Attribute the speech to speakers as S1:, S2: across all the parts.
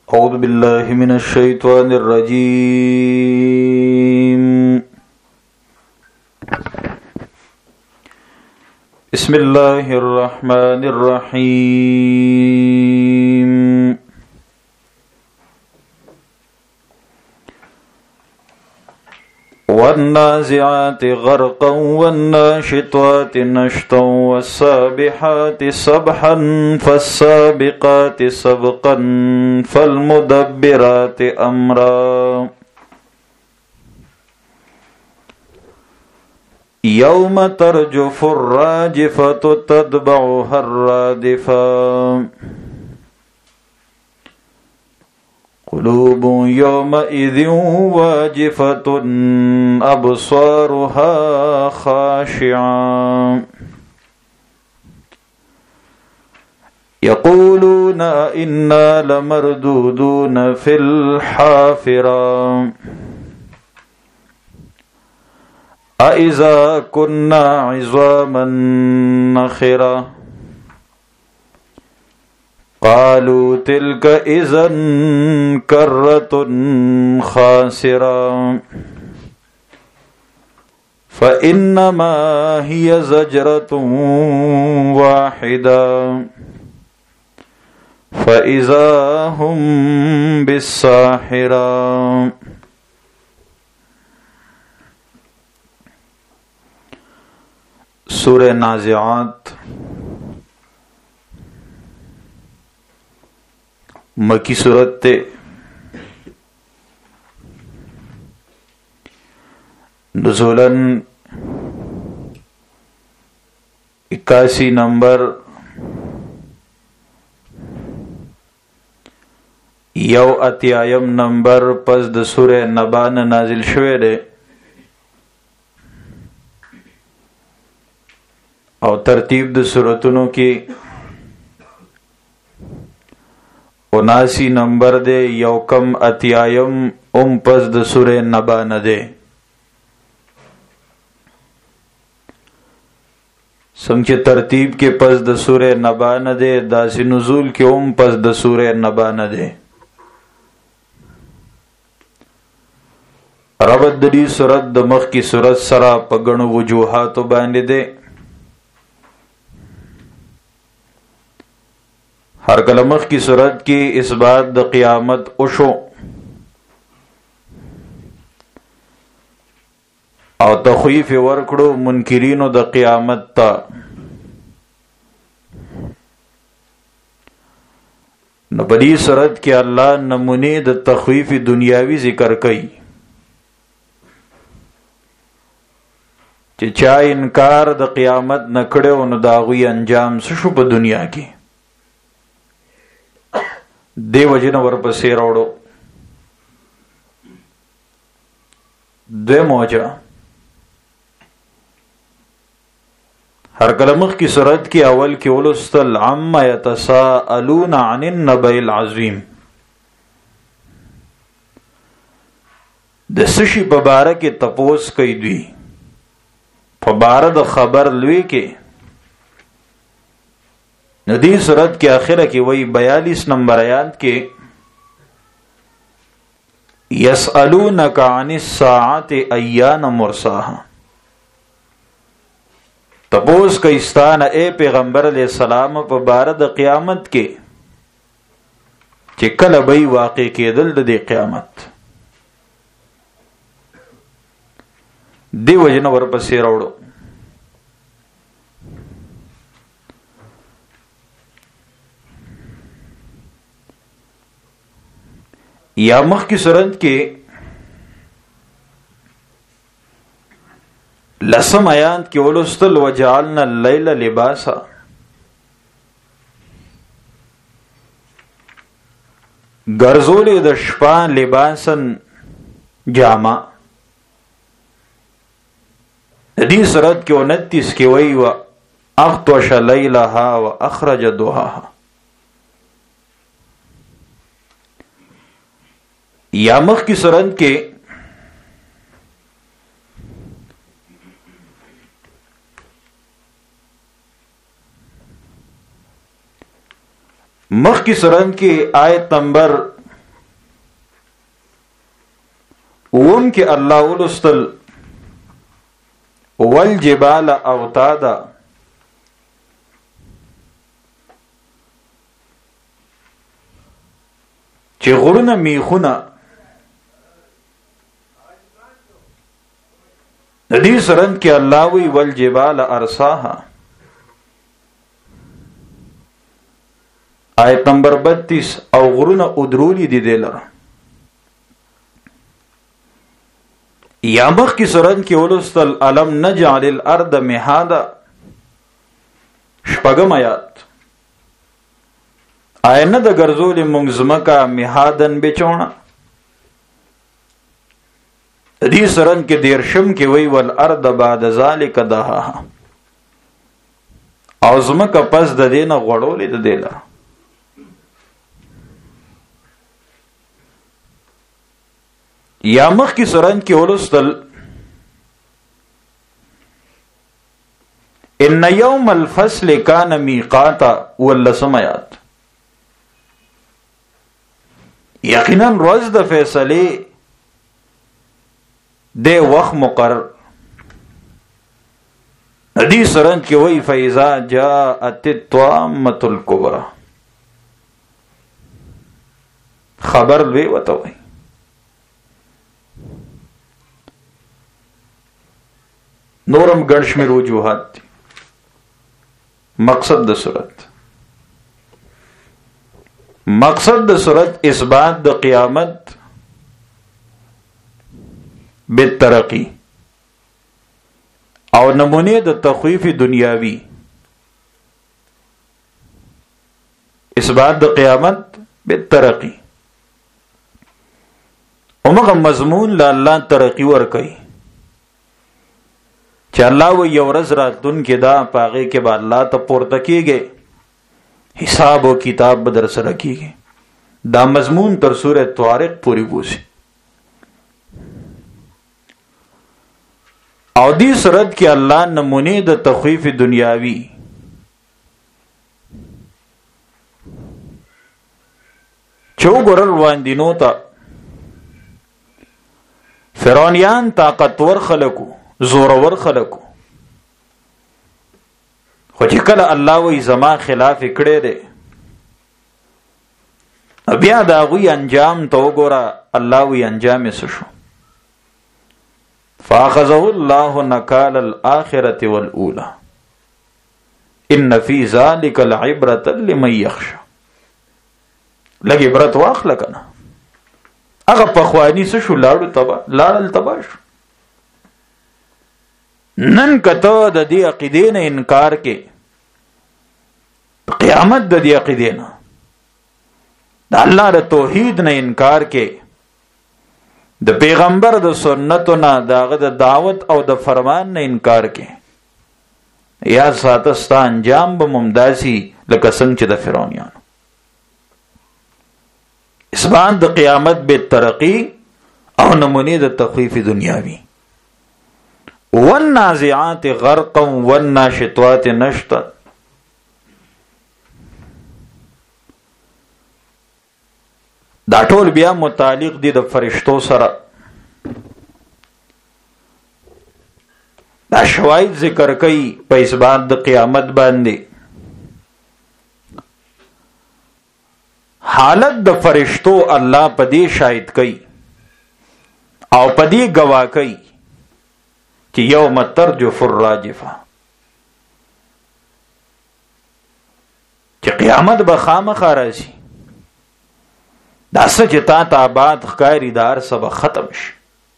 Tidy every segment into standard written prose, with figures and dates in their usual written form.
S1: أعوذ بالله من الشيطان الرجيم. بسم الله الرحمن الرحيم. والنازعات غرقا والناشطات نشطا والسابحات سبحا فالسابقات سبقا فالمدبرات أمرا يوم ترجف الراجفة تتبعها الرادفة قلوب يومئذ واجفة أبصارها خاشعة يقولون إنا لمردودون في الحافرة أإذا كنا عظاما نخرة قالوا تلك إذا كرة خاسرة فإنما هي زجرة واحدة فإذا هم بالساحرة. سورہ نازعات مکی صورت تے نزولاً 81 نمبر یو اتیایم نمبر پس د سورہ نبان نازل شوه دے او ترتیب د سورتونو کی 79 نمبر دے یو کم اتیایم پس د سورہ نبا نه دے. څنګه ترتیب کې پس د سورہ نبا نه دے داسې نزول کې پس د سورہ نبا نه دے. ربط د دې سورت د مخ کی سورت سره په غنو وجوهات باندې دے. ہر کلمخ کی صورت کی اس بات د قیامت اوشو او تخویف ورکړو منکرینو د قیامت تا نو بدی صورت کی اللہ نمونے د تخویف دنیاوی ذکر کئی چې چا انکار د قیامت نکړو نو داغوی انجام سشو په دنیا کی دیو جن ورپسې راوړو. دوی موجه هر کلمخ کی صورت کی اول کی ولستل عما یتساءلون عن النبأ العظیم د سشي په باره کې تپوس کوي دوی په باره د خبر لوی کې ندی صورت کے آخرہ کی وہی 42 نمبر آیات کے یسألونک عن الساعۃ ایان مرساہا تپوس کئستان اے پیغمبر علیہ السلام په باره د قیامت کې چې کله به واقع کېدل د قیامت دی وجنه ورپسې راوړو. یا مخ کی صورت کے لسم آیات کی ولستل وجعلنا اللیل لباسا گرزول د شپه لباسن جامع. دی صورت کے 29 کی وی و اغطش لیلها و اخرج ضحاها. یا مخ کی صورت کے مخ کی سورت کی آیت نمبر وم کې الله ولستل والجبال اوتادا چې غرونه میخونه د دې سرند کې الله وی والجبال ارساها آیت نمبر 32 او غرونه ادرولی دي دلره یا مخ کی سرند کې ولستل علم نجعل الارض مهادا شپږم آیات آینه د ګرځول مونږ زمکا مهادن بچونه دې سرن کې دیرشم کې وی ول ارض بعد ذلک دها او زمکا پس د دینه غړولې د دیلا یا مخ کی سرن کې ولستل ان یوم الفصل کان میقاتا ولسمات یقینا روز د فیصله د وخت مقرر ندی سرنج کې وی فیضا جاءت الطامه الكبرى خبر وی وته وی نورم ګڼشمیر وجوهات دي. مقصد د صورت اثبات د قیامت بالترقی او نمونه د تخویف دنیاوی. اثبات د قیامت بالترقی اومغه مضمون لا الله ترقی ور کوي چې الله و یو ورځ راتون کې دا پاغه کې با الله ته پورته کیږي حساب او کتاب بدر سره کیږي. دا مضمون تر سورہ طارق پوری بوزي او دې سورت کې الله نمونه د تخویف دنیاوی چوغورل واندینو ته فرعونیان طاقتور خلقو زورور خلقو خو چې کله الله وی زما خلاف کړي دي بیا دا غوی انجام تو ګوره الله وی انجام یې شو فاخذه الله نکال الاخره والاولى ان فی ذلک العبرة لمن یخشى. لګي عبرت واخله کنه هغه پخوانی څه شو لاړل تبا شو. نن کته د دې عقیدې نه انکار کې قیامت د دې عقیدې نه د الله د توحید نه انکار کې د پیغمبر د سنتو نه داغه د دعوت او د فرمان نه انکار کې یا ساتستا انجام به ممداسي لکه څنګه چې د فرعونانو. اثبات د قیامت به ترقی او نمونه د تخفیف دنیاوی. والنازعات غرقا والناشطات نشطا دا ټول بیا متعلق دي د فرشتو سره. دا شواهد ذکر کوي په اثبات د قیامت باندې. حالت د فرشتو الله په دې شاهد کوي او په دې گواه کوي چې یوم ترجف الراجفه چې قیامت به خامخا راځي. دا سچ تا آباد خکاری دار سب ختم شي.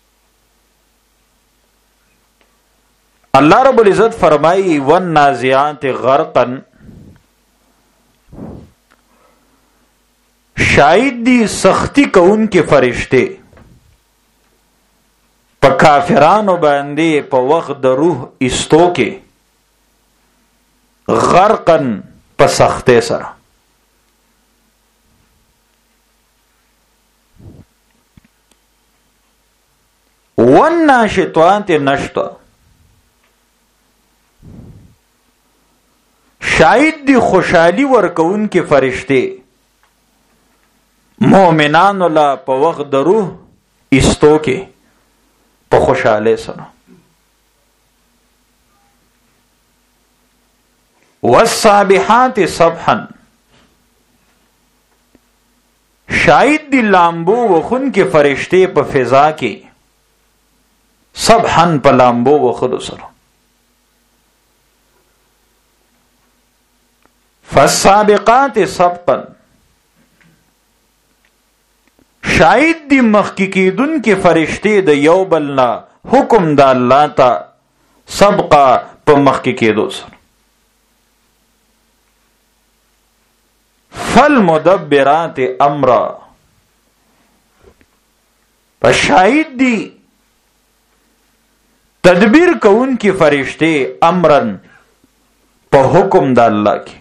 S1: اللہ رب العزت فرمائی والنازعات غرقا شاید دی سختی کون کے فرشتے پا کافرانو باندے پا وقت روح استو کے غرقا پا سختے سرا. والناشطات نشطا شاید دی خوشحالی ورکون کے فرشتے مومنان لا پا وقت روح استو کے په خوشاله سره. والسابحات سبحا شاید دی لامبو وخون کې فرشتے په فضا کې سبحا په لامبو وخلو سره. فالسابقات سبقا شاید دی مخکی کیدون کې فرشتے د یو بلنا حکم د الله تا سبقا په مخکی کېدو سره. فالمدبرات امرا په شاید دی تدبیر کون کی فرشتے امرن په حکم د الله کی.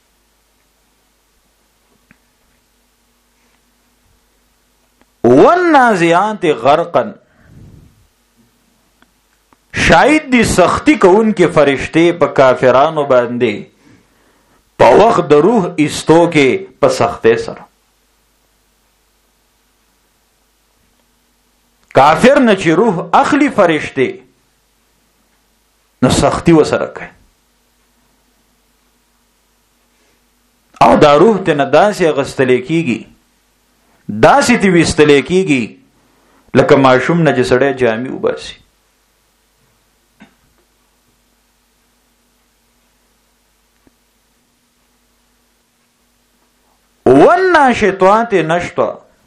S1: والنازعات غرقا شاید دی سختی کون کی فرشتے په کافرانو باندې په وخت د روح ایستو کې په سخته سره. کافر نه چې روح اخلی فرشته نو سختی وسره کوي او دا روح ته نه داسې غستل کیږي داسې تی وستل کیږي لکه ماشوم نه چې سړی جامې وباسي. والناشطات نشطا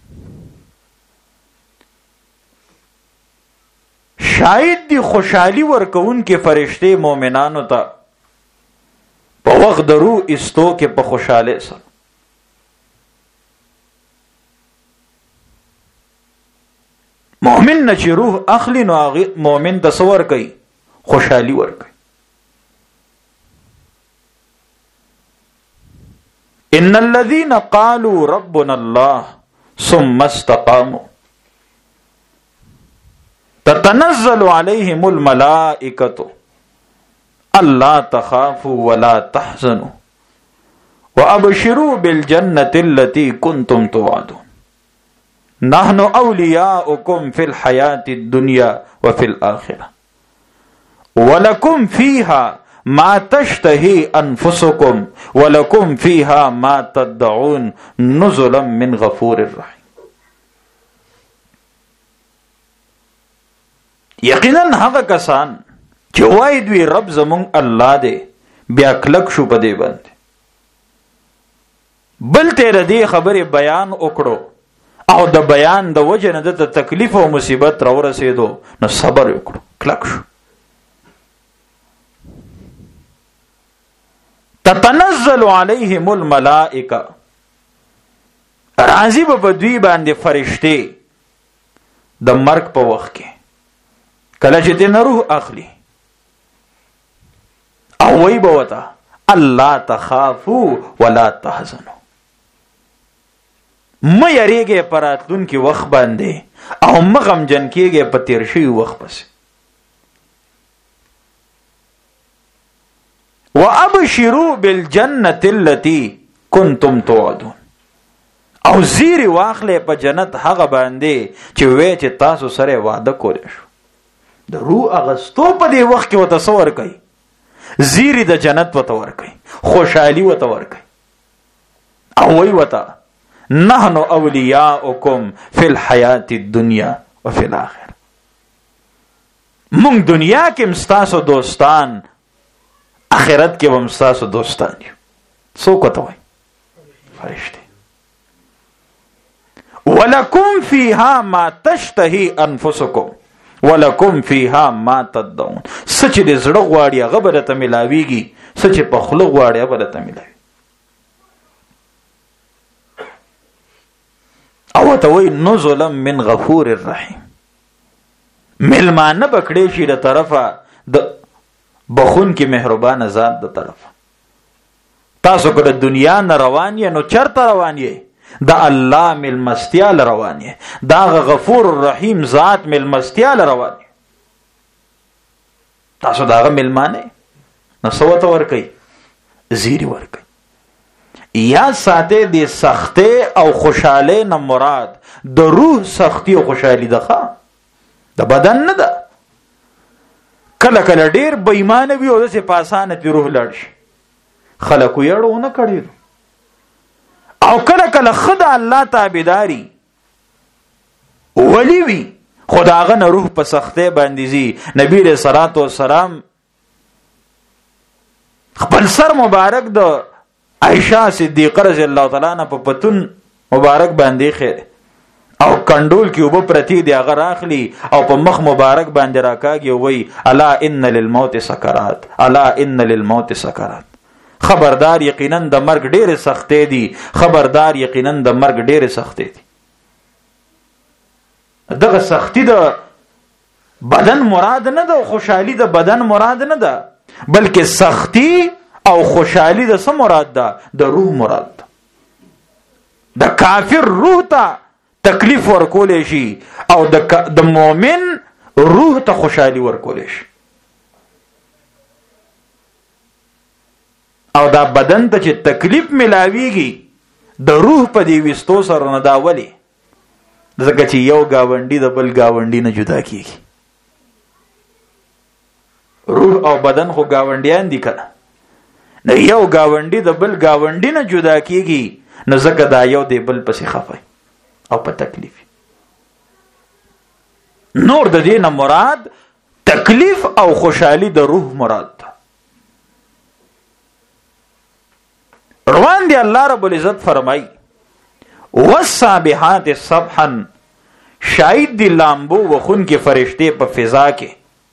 S1: شاید دی خوشحالی ورکون کے فرشتے مومنانو تا پا وقت درو استو کے پا خوشحالے سر. مومن نچی روح اخلی نو مومن تصور کئی خوشحالی ورکئی. ان الذين قالوا ربنا الله ثم استقاموا تتنزل عليهم الملائكة الا تخافوا ولا تحزنوا وابشروا بالجنة التي كنتم توعدون نحن اولياؤكم في الحياة الدنيا وفي الآخرة ولكم فيها ما تشتهي انفسكم ولكم فيها ما تدعون نزلا من غفور الرحيم. یقینا هغه کسان چې وای دوی رب زمون الله دی بیا کلک شو په دې باندې بل تیر دی خبره بیان وکړو او د بیان د وجه نه د تکلیف او مصیبت را ورسېدو نو صبر وکړو کلک شو. تتنزل عليهم الملائکه راضی به دوی باندې فرشتي د مرګ په وخت کې کله چې دین روح اخلي او وی به وتا الله تخافوا ولا تحزنوا مې یریږي پراتون کې وخت باندې او مغم جن کېږي په تیر شي وخت پس. وابشروا بالجنة التي كنتم توعدون او زیری واخلې په جنت هغه باندې چې وې چې تاسو سره وعده کولې شو. د روح اغستو په دې وخت کې وتصور کوي زیری د جنت وتور کوي خوشحالي وتور کوي او وی وتا نحن اولیاؤکم فی الحیات الدنیا وفی الاخره مونږ دنیا کې مستاسو دوستان آخرت کې هم ستاسو دوستان یو. څوک وته وای فرشته. ولکم فیها ما تشتهی انفسکم ولکم فیها ما تدعون سچ دې زړه غواړي هغه به درته ملاویږي سچ په خوله غواړي هغه به درته ملاوي. او ته وای نزلا من غفور الرحیم ملمانه بکړې شي د طرفه د بخون کی مهربان ذات د طرف. تاسو که د دنیا نه روان یې نو چرته روان یې د الله ملمستیال روان یې دا غفور الرحیم ذات ملمستیال روان یې تاسو داغه ملمانه نو سوته ور کوي زیری ور کوي. یا ساته دې سخته او خوشاله نه مراد د روح سختی او خوشحالي ده د بدن نه ده. کله کله ډیر بې ایمانه وي او داسې په اسانه پې روح لاړ شي. خلکو یې اړه ونه کړی او کله کله ښه د الله تابعداري ولی وي خو د هغه نه روح په سختۍ باندې ځي. نبي علیه الصلاة والسلام خپل سر مبارک د عائشہ صدیقه رضی الله تعالی عنها په پتون مبارک باندې خیر او کندول کې اوبه پرتی دی هغه راخلی او په مخ مبارک باندې راکاږي او وی الا ان للموت سکرات، الا ان للموت سکرات. خبردار یقینا د مرګ ډېر سختې دي، خبردار یقینا د مرګ ډېر سختې دي. دغه سختی د بدن مراد نه ده، خوشحالی د بدن مراد نه ده، بلکې سختی او خوشحالی د څه مراد ده؟ د روح مراد ده. د کافر روح ته تکلیف ورکولی شي او د مؤمن روح ته خوشحالی ورکولی شي. او دا بدن ته چې تکلیف ملاویږي د روح په دې وستو سره نه دا ولې؟ ځکه چې یو گاونډي د بل گاونډي نه جدا کیږي. روح او بدن خو گاونډیان دي کنه، نه یو گاونډي د بل گاونډي نه جدا کیږي، نو ځکه دا یو دی بل پسې خفای او په تکلیف. نور د دې نه مراد تکلیف او خوشحالی د روح مراد ده. روان دی الله رب العزت فرمای والسابحات سبحا، شاید دی لامبو وخون کې فرشتے په فضا کې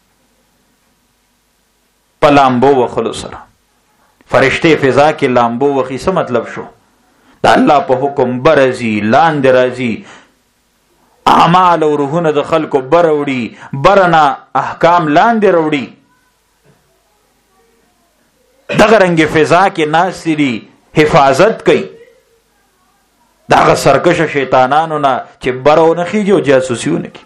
S1: په لامبو وخلو سره. فرشتے فضا کې لامبو وخی څه مطلب شو؟ دا الله په حکم برزي لاندې راځي، اعمال او روحونه د خلکو بروړي، برنا احکام لاندې وروړي. دغه رنګ فضا کې ناصري حفاظت کوي دغه سرکشه شیطانانو نه چې برونه خيږي او جاسوسیونه کوي.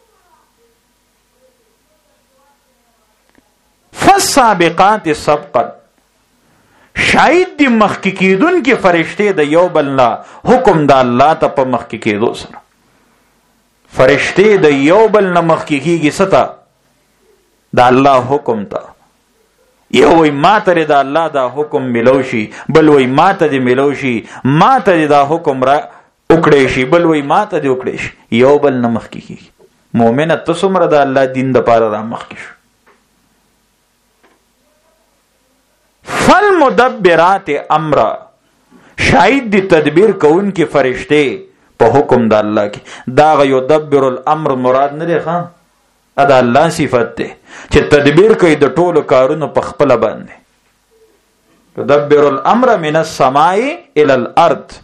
S1: فالسابقات سبقا، شاید دی مخکی کیدون کې فرشتے د یو بل نه حکم د الله ته په مخکی کېدو سره. فرشتے د یو بل نه مخکی کیږي ستا د الله حکم ته. یو وی ما ته د الله دا حکم ملو شي، بل وی ما ته د ملو شي، ما ته دا حکم را وکړې شي، بل وی ما ته د وکړې شي. یو بل نه مخکی کیږي. مؤمنه ته څومره د الله دین د پاره را مخکی شو. فالمدبرات امر، شاید دی تدبیر کون کی فرشتے په حکم د الله کې. دا یدبر الامر مراد نه دی خان، دا الله صفت ده چې تدبیر کوي د ټولو کارونو په خپل باندې. یدبر الامر من السماء الى الارض،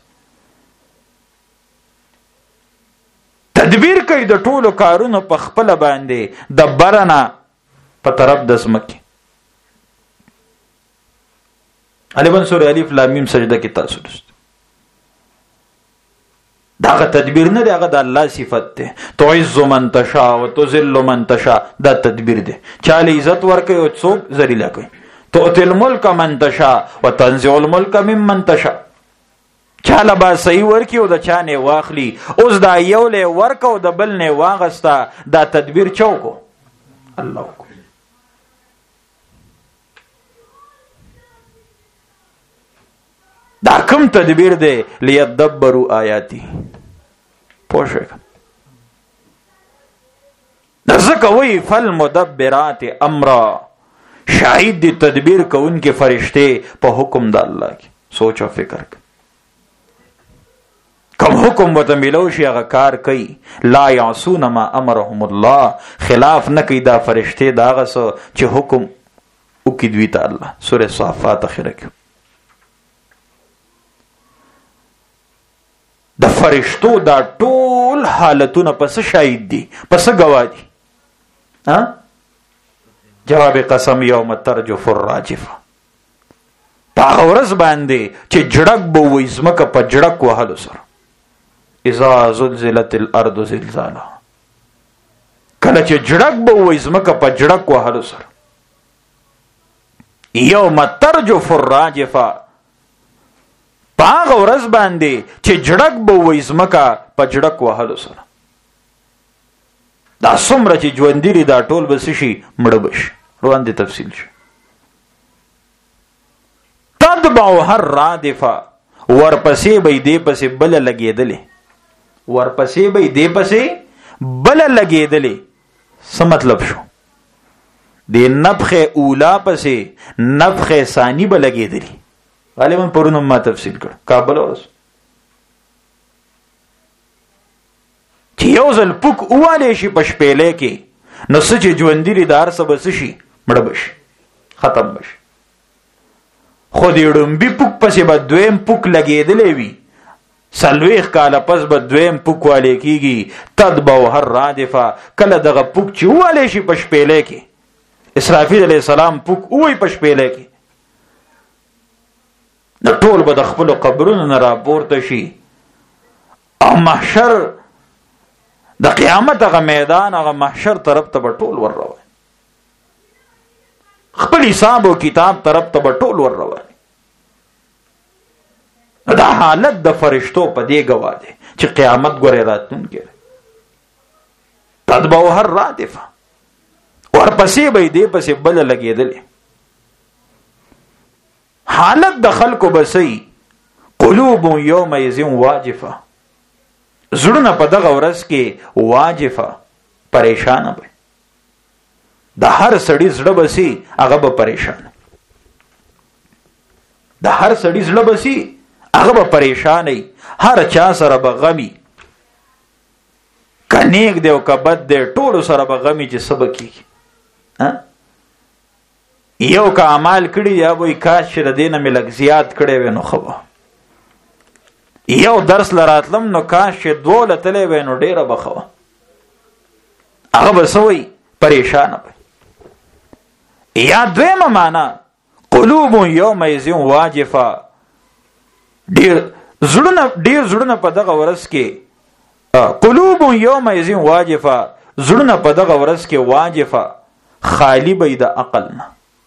S1: تدبیر کوي د ټولو کارونو په خپل باندې د برنا په طرف د زمکه. غالبا سورہ الف لام میم سجده کې تاسو دوست داغه تدبیر نه دی، هغه د الله صفت ده. تعز من تشاء وتذل من تشاء، دا تدبیر ده. چاله عزت ورکوي او څوک ذلیل کوي. تؤتي الملك من تشاء وتنزع الملك ممن تشاء، چاله با صحیح ورکی او د چانه واخلی. اوس دا یو له ورکو د بل نه واغستا، دا تدبیر چوکو الله کو. دا کوم تدبیر دی؟ لیدبروا آیاتی. پوښه ځکه وی فالمدبرات امرا، شاهد دی تدبیر کوونکې فرشتے په حکم د الله کې. سوچ او فکر کوم حکم وته ملو شي هغه کار کوي. لا یعصون ما امرهم الله، خلاف نه کوي دا فرشتے داغه سو چې حکم وکړي دوی ته الله. سورہ صافات اخره کې د فرشتو دا ټول حالتونه پس شاهد دي، پس گواه دي. جواب قسم یوم ترجف الراجفه، پاغه ورځ باندې چې جړک به وي زمکه په جړک وهلو سره. اذا زلزلت الارض زلزالها، کله چې جړک به وي زمکه په جړک وهلو سره. یوم ترجف الراجفه، پاغه ورځ باندې چې جړک به وي زمکه په جړک وهلو سره. دا څومره چې ژوندي دا ټول به شي مړه بشي. روان دي تفصیل شو. تتبعها الرادفه ورپسې به دې پسې بل لګېدلې، ورپسې به دې پسې بل لګېدلې. څه مطلب شو؟ د نفخ اولا پسې نفخ ثانی به لګېدلې. غالبا پرونه ما تفصیل کړ کابل ورس چې یو ځل پوک اوالی شي په شپېلې کې نو څه چې ژوندي دي د هر څه به څه شي مړه به شي ختم به شي. خو د ړومبي پوک پسې به دویم پوک لګېدلی وي، 40 کاله پس به دویم پوک والی کېږي. تتبعها الرادفه کله دغه پوک چې والی شي په شپېلې کې، اسرافیل علیه السلام پوک ووایي په شپېلې کې، نو ټول به د خپلو قبرونو نه راپورته شي او محشر د قیامت هغه میدان هغه محشر طرف ته به ټول ور روان، خپل حساب او کتاب طرف ته به ټول ور روان. دا حالت د فرشتو په دې گواه دی چې قیامت ګورې راتلونکی دی. تتبعها الرادفه ورپسې به دې پسې بل لګېدلې. حالت د خلکو بسې قلوب یومئذ واجفه، زړونه په دغه ورځ کې واجفه پریشانه به. د هر سړي زړه بسې هغه به پریشان، د هر سړي زړه بسې هغه به پریشانې، هر چا سره به غمي، که نیک دی او که بد دی ټولو سره به غمي چې څه به کېږي. یو که اعمال کړي یا وایي کاش چې د دې نه مې لږ زیات کړی وی نو ښه به، یو درس لراتلم نو کاش چې 2 لتلی وی نو ډېره به ښه وه. هغه به څه وایي پریشانه به. یا دویمه معنا قلوب یومئذ واجفه، ډېر زړونه په دغه ورځ کې قلوب یومئذ واجفه، زړونه په دغه ورځ کې واجفه خالی به د عقل نه.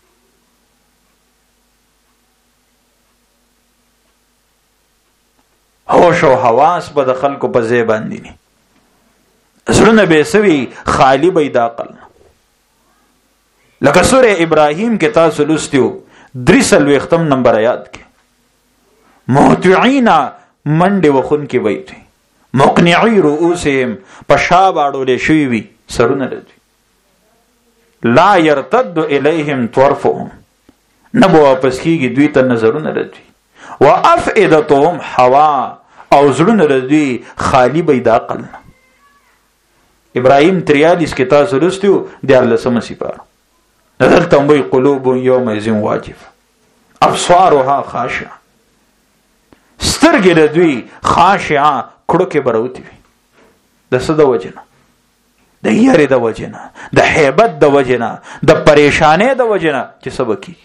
S1: هوش او حواس به د خلکو په ځای باندې نه، زړونه به سوي خالی به د عقل نه. لکه سوره ابراهیم کې تاسو لوستیو 43 نمبر آیات کې مهطعین منډه وخون کې وایي مقنعی رؤوسهم پشا باړولې شوی وي سرونه لري، لا يرتد الیهم طرفهم نبو واپس کیږي دوی ته نظرونه لري، وافئدتهم هوا او زړونه لري خالی به د عقل نه. ابراهیم 43 کې تاسو لوستیو 14 سپاره دلته وایي قلوب یومئذ واجفه ابصارها خاشعه، سترګې د دوی خاشعه کړکې بروتي وي. د څه د وجه نه؟ د یارې د وجه نه، د هیبت د وجه نه، د پریشانۍ د وجه نه چې څه به کېږي.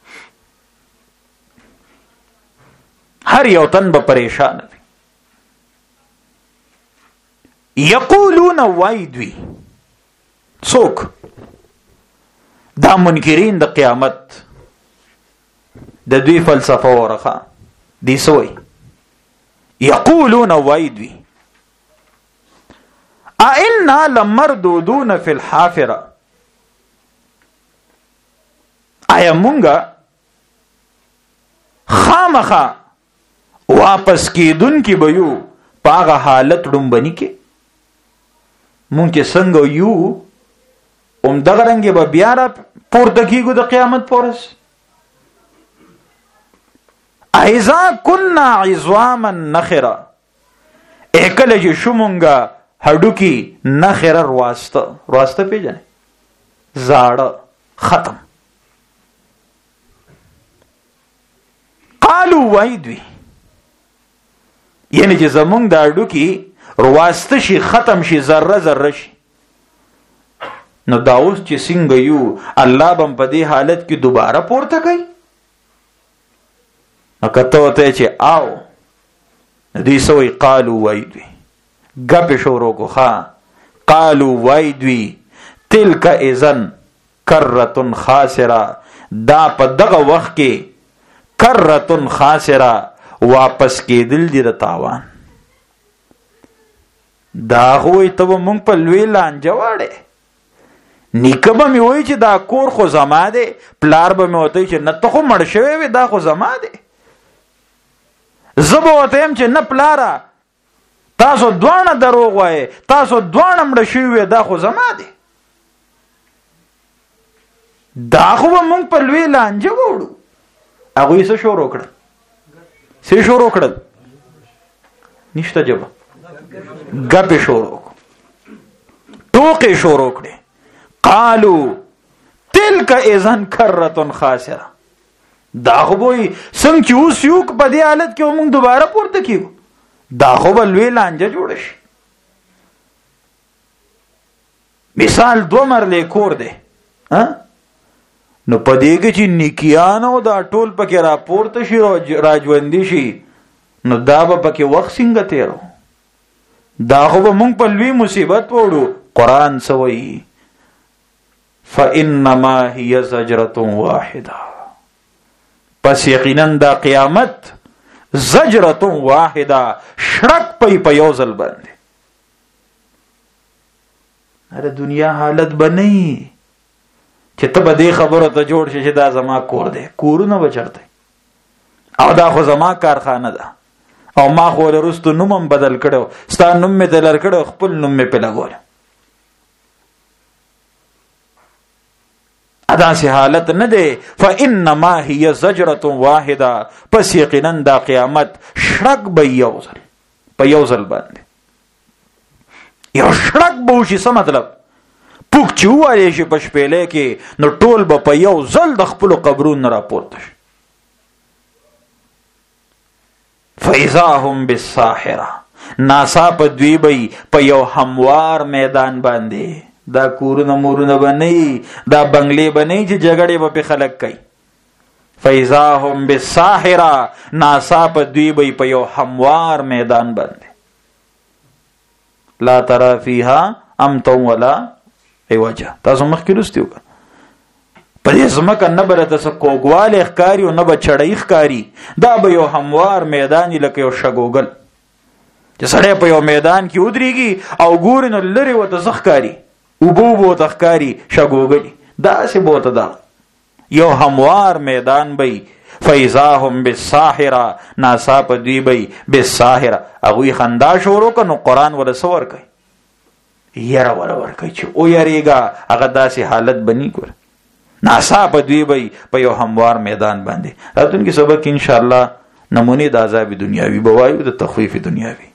S1: هر یو تن به پریشان وي. یقولون وای دوی څوک؟ دا منکرین د قیامت د دوی فلسفه ورخه دی سوی. یقولون وای دوی ائنا لمردودون فی الحافره، آیا مونږه خامخا واپس کیدون کی به یو پاغه حالت ډومبني کې مونږ چې څنګه یو دغه رنګ به بیا را پورته کیږو د قیامت پورس. اذا كنا عظاما نخرا، اکل چې شومونګه هډوکی نخره رواسته پیژنه زاړه ختم. قالو وای دوی یعنی چې زمونږ د هډوکی رواسته شي ختم شي ذره ذره شي، نو دا اوس چې څنګه یو الله بم په دې حالت کې دوباره پورته کوي. نو کته وته چې آو دې سوې قالو وای دوی غپ شورو کو ها قالو وای دوی تلک اذن کرتن خاسره، دا په دغه وخت کې کرتن خاسره واپس کېدل دي د تاوان. دا هوی ته مونږ په لوی لانجه واړې نیکه به مې وایي چې دا کور خو زما دی، پلار به مې ورته وایي چې نه ته خو مړ شوی وې، دا خو زما دی. زه به ورته یم چې نه پلاره تاسو دواړه دروغ وایې، تاسو دواړه مړه شوي وې، دا خو زما دی. دا خو به مونږ په لوی لانجه ووړو. هغوی څه شروع کړل؟ څه شروع کړل؟ نشته جبه ګپې شروع کړو، ټوکې شروع کړې. قالو تلک اذن کرة خاسره. دا خو به وایي څنګه چې اوس یو په دې حالت کې مونږ دوباره پورته کېږو، دا خو به لوی لانجه جوړه شي. مثال 2 مرلې کور دی، نو په دې کې چې نیکیانو دا ټول پکې راپورته شي او راجوندي شي، نو دا به پکې وخت څنګه تیرو؟ دا خو به مونږ په لوی مصیبت وړو. قرآن څه وایي؟ فإنما هي زجرة واحده. پس یقینا دا قیامت زجرة واحده، شرک په یو ځل باندې. اره دنیا حالت بنئ چې ته به دې خبره ته جوړ شي چې دا زما کور دی، کورونه به چرته او دا خو زما کارخانه ده او ما خو وروسته نوم هم بدل کړو، ستا نوم مې دلر کړو، خپل نوم مې په لګول. داسې حالت نه دی. فإنما هي زجرة واحده. پس یقینا دا قیامت شرک به یو ځل په یو ځل باندې یو شرک به وشي. څه مطلب؟ پوک چې ووایې شي په شپېلې کې، نو ټول به په یو ځل د خپلو قبرونو راپورته شي. فإذا هم بالساحره. ناڅاپه دوی به په یو هموار میدان باندې، دا کورونه مورونه به نه، دا بنگلې به نه چې جګړې به پې خلک کوي. فإذا هم بالساحره. ناڅاپه دوی به په یو هموار میدان باندې، لا ترى فيها امتا ولا عوجا. تاسو مخکې لوستي وو په دې ځمکه نه به راته څه کوږوالی ښکاري او نه به چړی ښکاري. دا به یو هموار میدان وي لکه یو شګوګل چې سړی په یو میدان کې ودرېږي او ګوري نو لرې ورته څه ښکاري، اوبه به ورته ښکاري، شګوګلي. داسې به ورته دا یو هموار میدان به. فإذا هم بالساحره. ناڅاپه دوی به بالساحره. هغوی خندا شروع کړه، نو قرآن وله څه ورکوي؟ یره وله ورکوي چې او یریږه، هغه داسې حالت بني. ګوره ناڅاپه دوی به په یو هموار میدان باندې. راتلونکي سبق انشاءالله نمونې د عذاب دنیاوي به وایو، د تخویف دنیاوي.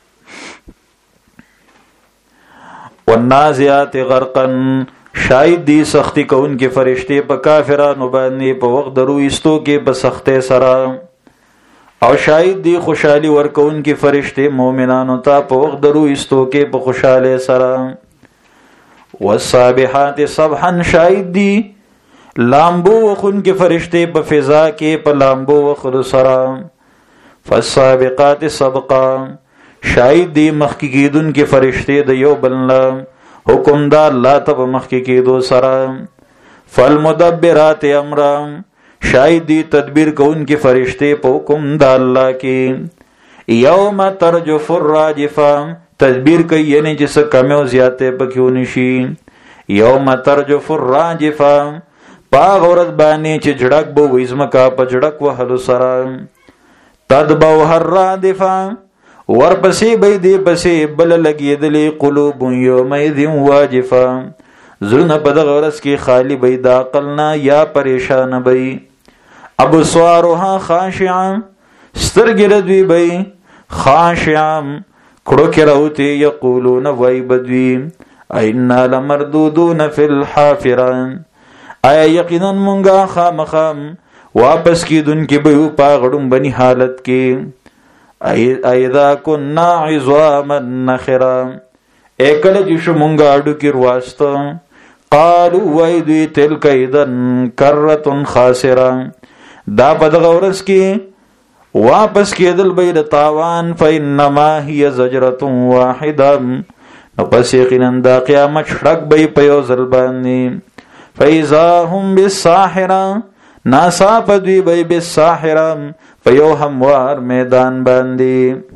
S1: والنازعات غرقا. شاید دی سختی کون کې فرشته په کافرانو باندې په وخت درو ایستو کې په سخته سره، او شاید دی خوشحالي ورکون کې فرشته مؤمنانو ته په وخت درو ایستو کې په خوشاله سره. والسابحات سبحا. شاید دی لامبو وخون کې فرشته په فضا کې په لامبو وخر سره. فالسابقات سبقا. شاید دی مخکې کېدون کې فرشته د یو بل حکم دا الله ته په مخکې کېدو سره. فالمدبرات امرا. شاید دی تدبیر کون کې فرشته په حکم دا الله کې. یوم ترجف الراجفه. تدبیر کوي یعنی چې څه کمی او زیاتې پکې ونشي. یوم ترجف الراجفه. پاغ ورځ باندې چې جړک به وي ځمکه په جړک وهلو سره. تتبعها الرادفه. ورپسې به دې پسې بل لګېدلې قلوب یومئذ واجفه. زړونه په دغه ورځ کې خالی به د عقل نه یا پریشانه به. ابصارها خاشعه. سترګې د دوی به خاشعه کړو کې راوتې. یقولون وای بدوی اینا لمردودون فی الحافره. آیا یقینا مونږه خامخام واپس کیدونکي به یو په غړومبني حالت کې. ایذا کنا عظاما نخرا. کله چې شو مونږه اډو کې رواسته. قالوا وای دوی تلک اذن کرة خاسره. دا په دغه ورځ کې واپس کېدل به د تاوان. فإنما هي زجرة واحده. نو پس یقینا دا قیامت شرک به په یو ځل باندې. فإذا هم بالساحره. ناڅاپه دوی به بالساحره په یو هموار میدان باندې.